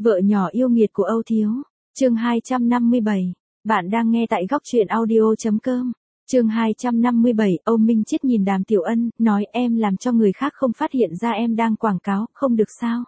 Vợ nhỏ yêu nghiệt của Âu Thiếu. Chương 257. Bạn đang nghe tại góc truyện audio.com. Chương 257, Âu Minh Chiết nhìn Đàm Tiểu Ân, nói em làm cho người khác không phát hiện ra em đang quảng cáo, không được sao?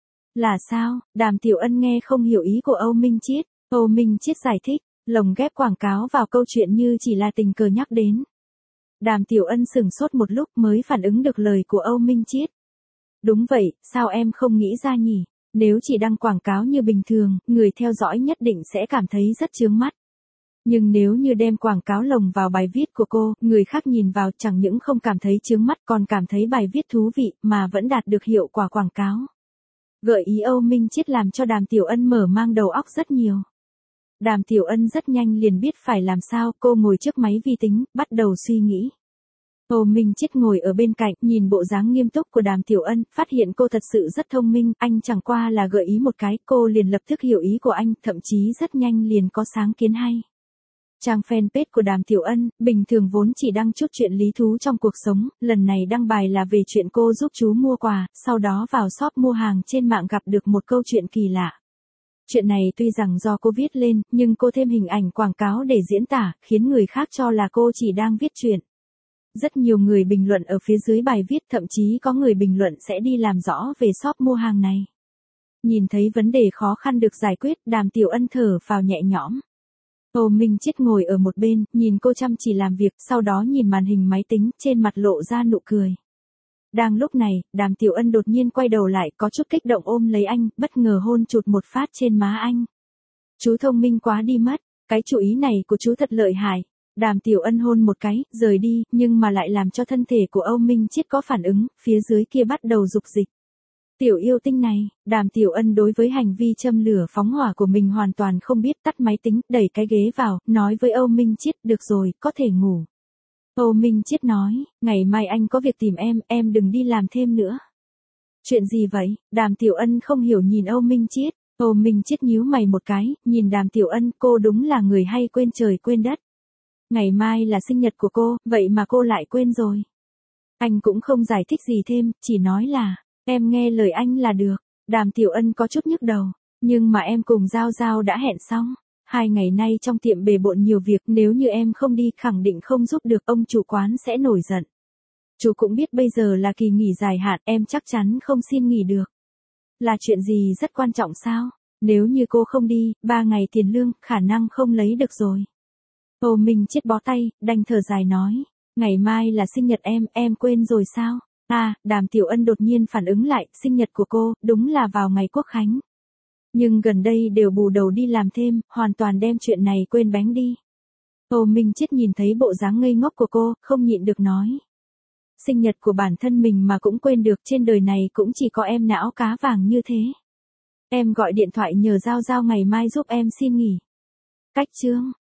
Là sao? Đàm Tiểu Ân nghe không hiểu ý của Âu Minh Chiết. Âu Minh Chiết giải thích, lồng ghép quảng cáo vào câu chuyện như chỉ là tình cờ nhắc đến. Đàm Tiểu Ân sửng sốt một lúc mới phản ứng được lời của Âu Minh Chiết. Đúng vậy, sao em không nghĩ ra nhỉ? Nếu chỉ đăng quảng cáo như bình thường, người theo dõi nhất định sẽ cảm thấy rất chướng mắt. Nhưng nếu như đem quảng cáo lồng vào bài viết của cô, người khác nhìn vào chẳng những không cảm thấy chướng mắt còn cảm thấy bài viết thú vị mà vẫn đạt được hiệu quả quảng cáo. Gợi ý Âu Minh Chiết làm cho Đàm Tiểu Ân mở mang đầu óc rất nhiều. Đàm Tiểu Ân rất nhanh liền biết phải làm sao, cô ngồi trước máy vi tính, bắt đầu suy nghĩ. Âu Minh Chiết ngồi ở bên cạnh, nhìn bộ dáng nghiêm túc của Đàm Tiểu Ân, phát hiện cô thật sự rất thông minh, anh chẳng qua là gợi ý một cái, cô liền lập tức hiểu ý của anh, thậm chí rất nhanh liền có sáng kiến hay. Trang fanpage của Đàm Tiểu Ân, bình thường vốn chỉ đăng chút chuyện lý thú trong cuộc sống, lần này đăng bài là về chuyện cô giúp chú mua quà, sau đó vào shop mua hàng trên mạng gặp được một câu chuyện kỳ lạ. Chuyện này tuy rằng do cô viết lên, nhưng cô thêm hình ảnh quảng cáo để diễn tả, khiến người khác cho là cô chỉ đang viết chuyện. Rất nhiều người bình luận ở phía dưới bài viết, thậm chí có người bình luận sẽ đi làm rõ về shop mua hàng này. Nhìn thấy vấn đề khó khăn được giải quyết, Đàm Tiểu Ân thở phào nhẹ nhõm. Âu Minh Chiết ngồi ở một bên, nhìn cô chăm chỉ làm việc, sau đó nhìn màn hình máy tính, trên mặt lộ ra nụ cười. Đang lúc này, Đàm Tiểu Ân đột nhiên quay đầu lại, có chút kích động ôm lấy anh, bất ngờ hôn chụt một phát trên má anh. Chú thông minh quá đi mất, cái chủ ý này của chú thật lợi hại. Đàm Tiểu Ân hôn một cái, rời đi, nhưng mà lại làm cho thân thể của Âu Minh Chiết có phản ứng, phía dưới kia bắt đầu dục dịch. Tiểu yêu tinh này, Đàm Tiểu Ân đối với hành vi châm lửa phóng hỏa của mình hoàn toàn không biết, tắt máy tính, đẩy cái ghế vào, nói với Âu Minh Chiết, được rồi, có thể ngủ. Âu Minh Chiết nói, ngày mai anh có việc tìm em đừng đi làm thêm nữa. Chuyện gì vậy? Đàm Tiểu Ân không hiểu nhìn Âu Minh Chiết. Âu Minh Chiết nhíu mày một cái, nhìn Đàm Tiểu Ân, cô đúng là người hay quên trời quên đất. Ngày mai là sinh nhật của cô, vậy mà cô lại quên rồi. Anh cũng không giải thích gì thêm, chỉ nói là, em nghe lời anh là được. Đàm Tiểu Ân có chút nhức đầu, nhưng mà em cùng Giao Giao đã hẹn xong. 2 ngày nay trong tiệm bề bộn nhiều việc, nếu như em không đi khẳng định không giúp được, ông chủ quán sẽ nổi giận. Chú cũng biết bây giờ là kỳ nghỉ dài hạn, em chắc chắn không xin nghỉ được. Là chuyện gì rất quan trọng sao? Nếu như cô không đi, 3 ngày tiền lương, khả năng không lấy được rồi. Âu Minh Chiết bó tay, đành thở dài nói, ngày mai là sinh nhật em quên rồi sao? À, Đàm Tiểu Ân đột nhiên phản ứng lại, sinh nhật của cô, đúng là vào ngày Quốc Khánh. Nhưng gần đây đều bù đầu đi làm thêm, hoàn toàn đem chuyện này quên bánh đi. Âu Minh Chiết nhìn thấy bộ dáng ngây ngốc của cô, không nhịn được nói. Sinh nhật của bản thân mình mà cũng quên được, trên đời này cũng chỉ có em não cá vàng như thế. Em gọi điện thoại nhờ Giao Giao ngày mai giúp em xin nghỉ. Cách chương.